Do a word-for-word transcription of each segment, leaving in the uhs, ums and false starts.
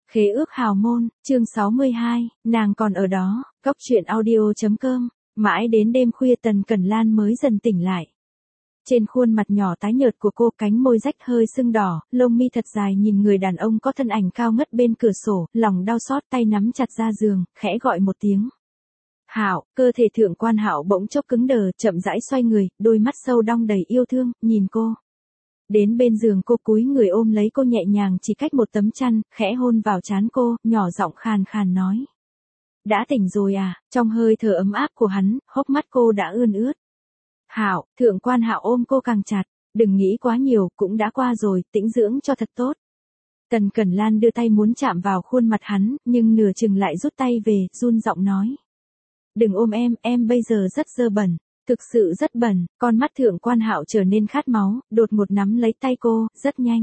Khế ước hào môn, chương sáu mươi hai, nàng còn ở đó, Cốc truyện audio.com, mãi đến đêm khuya Tần Cẩn Lan mới dần tỉnh lại. Trên khuôn mặt nhỏ tái nhợt của cô, cánh môi rách hơi sưng đỏ, lông mi thật dài nhìn người đàn ông có thân ảnh cao ngất bên cửa sổ, lòng đau xót, tay nắm chặt ra giường, khẽ gọi một tiếng. Hạo, cơ thể Thượng Quan Hạo bỗng chốc cứng đờ, chậm rãi xoay người, đôi mắt sâu đong đầy yêu thương, nhìn cô. Đến bên giường cô, cúi người ôm lấy cô nhẹ nhàng chỉ cách một tấm chăn, khẽ hôn vào trán cô, nhỏ giọng khàn khàn nói. Đã tỉnh rồi à? Trong hơi thở ấm áp của hắn, hốc mắt cô đã ươn ướt. Hạo, Thượng Quan Hạo ôm cô càng chặt, đừng nghĩ quá nhiều, cũng đã qua rồi, tĩnh dưỡng cho thật tốt. Tần Cẩn Lan đưa tay muốn chạm vào khuôn mặt hắn, nhưng nửa chừng lại rút tay về, run giọng nói. Đừng ôm em, em bây giờ rất dơ bẩn. Thực sự rất bẩn, con mắt Thượng Quan Hạo trở nên khát máu, đột ngột nắm lấy tay cô, rất nhanh.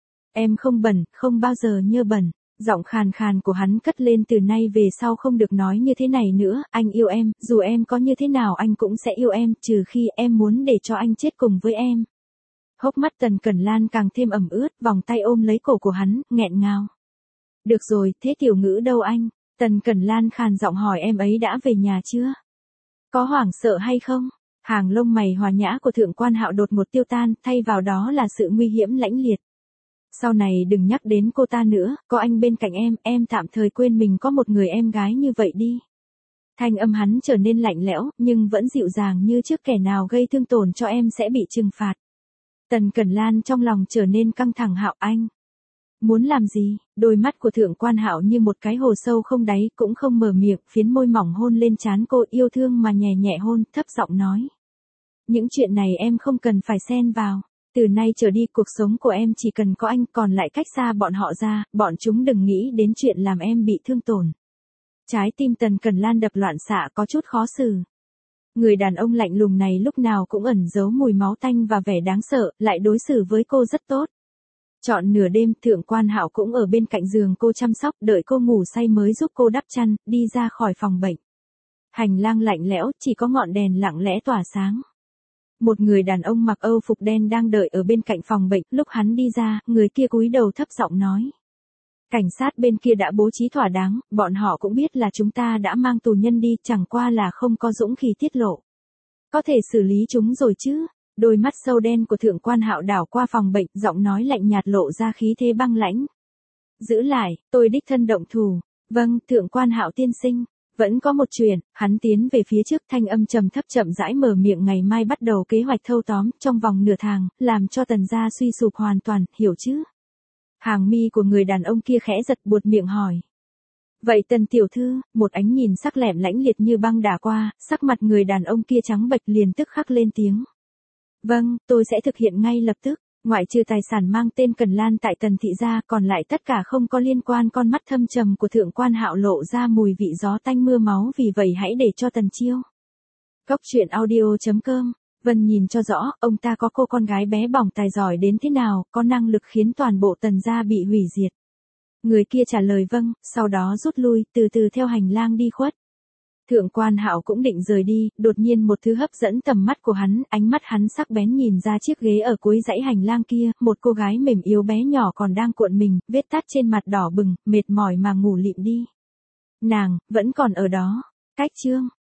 Em không bẩn, không bao giờ nhơ bẩn. Giọng khàn khàn của hắn cất lên, từ nay về sau không được nói như thế này nữa, anh yêu em, dù em có như thế nào anh cũng sẽ yêu em, trừ khi em muốn để cho anh chết cùng với em. Hốc mắt Tần Cẩn Lan càng thêm ẩm ướt, vòng tay ôm lấy cổ của hắn, nghẹn ngào. Được rồi, thế tiểu ngữ đâu anh? Tần Cẩn Lan khàn giọng hỏi, em ấy đã về nhà chưa? Có hoảng sợ hay không? Hàng lông mày hòa nhã của Thượng Quan Hạo đột ngột tiêu tan, thay vào đó là sự nguy hiểm lãnh liệt. Sau này đừng nhắc đến cô ta nữa, có anh bên cạnh em, em tạm thời quên mình có một người em gái như vậy đi. Thanh âm hắn trở nên lạnh lẽo, nhưng vẫn dịu dàng như trước, kẻ nào gây thương tổn cho em sẽ bị trừng phạt. Tần Cẩn Lan trong lòng trở nên căng thẳng. Hạo, anh muốn làm gì? Đôi mắt của Thượng Quan Hạo như một cái hồ sâu không đáy, cũng không mở miệng, phiến môi mỏng hôn lên trán cô, yêu thương mà nhẹ nhẹ hôn, thấp giọng nói. Những chuyện này em không cần phải xen vào. Từ nay trở đi cuộc sống của em chỉ cần có anh, còn lại cách xa bọn họ ra, bọn chúng đừng nghĩ đến chuyện làm em bị thương tổn. Trái tim Tần Cẩn Lan đập loạn xạ, có chút khó xử. Người đàn ông lạnh lùng này lúc nào cũng ẩn giấu mùi máu tanh và vẻ đáng sợ, lại đối xử với cô rất tốt. Trọn nửa đêm, Thượng Quan Hạo cũng ở bên cạnh giường cô chăm sóc, đợi cô ngủ say mới giúp cô đắp chăn, đi ra khỏi phòng bệnh. Hành lang lạnh lẽo, chỉ có ngọn đèn lặng lẽ tỏa sáng. Một người đàn ông mặc âu phục đen đang đợi ở bên cạnh phòng bệnh, lúc hắn đi ra, người kia cúi đầu thấp giọng nói. Cảnh sát bên kia đã bố trí thỏa đáng, bọn họ cũng biết là chúng ta đã mang tù nhân đi, chẳng qua là không có dũng khí tiết lộ. Có thể xử lý chúng rồi chứ? Đôi mắt sâu đen của Thượng Quan Hạo đảo qua phòng bệnh, giọng nói lạnh nhạt lộ ra khí thế băng lãnh. Giữ lại, tôi đích thân động thủ. Vâng, Thượng Quan Hạo tiên sinh. Vẫn có một chuyện, hắn tiến về phía trước, thanh âm trầm thấp chậm rãi mở miệng, ngày mai bắt đầu kế hoạch thâu tóm, trong vòng nửa tháng, làm cho Tần gia suy sụp hoàn toàn, hiểu chứ? Hàng mi của người đàn ông kia khẽ giật, buột miệng hỏi. Vậy Tần tiểu thư, một ánh nhìn sắc lẹm lãnh liệt như băng đả qua, sắc mặt người đàn ông kia trắng bệch, liền tức khắc lên tiếng. Vâng, tôi sẽ thực hiện ngay lập tức. Ngoại trừ tài sản mang tên Cẩn Lan tại Tần thị gia, còn lại tất cả không có liên quan. Con mắt thâm trầm của Thượng Quan Hạo lộ ra mùi vị gió tanh mưa máu, vì vậy hãy để cho Tần chiêu. Cốc truyện audio.com, Vân nhìn cho rõ, ông ta có cô con gái bé bỏng tài giỏi đến thế nào, có năng lực khiến toàn bộ Tần gia bị hủy diệt. Người kia trả lời vâng, sau đó rút lui, từ từ theo hành lang đi khuất. Thượng Quan Hạo cũng định rời đi, đột nhiên một thứ hấp dẫn tầm mắt của hắn, ánh mắt hắn sắc bén nhìn ra chiếc ghế ở cuối dãy hành lang kia, một cô gái mềm yếu bé nhỏ còn đang cuộn mình, vết tát trên mặt đỏ bừng, mệt mỏi mà ngủ lịm đi. Nàng, vẫn còn ở đó. Cách chương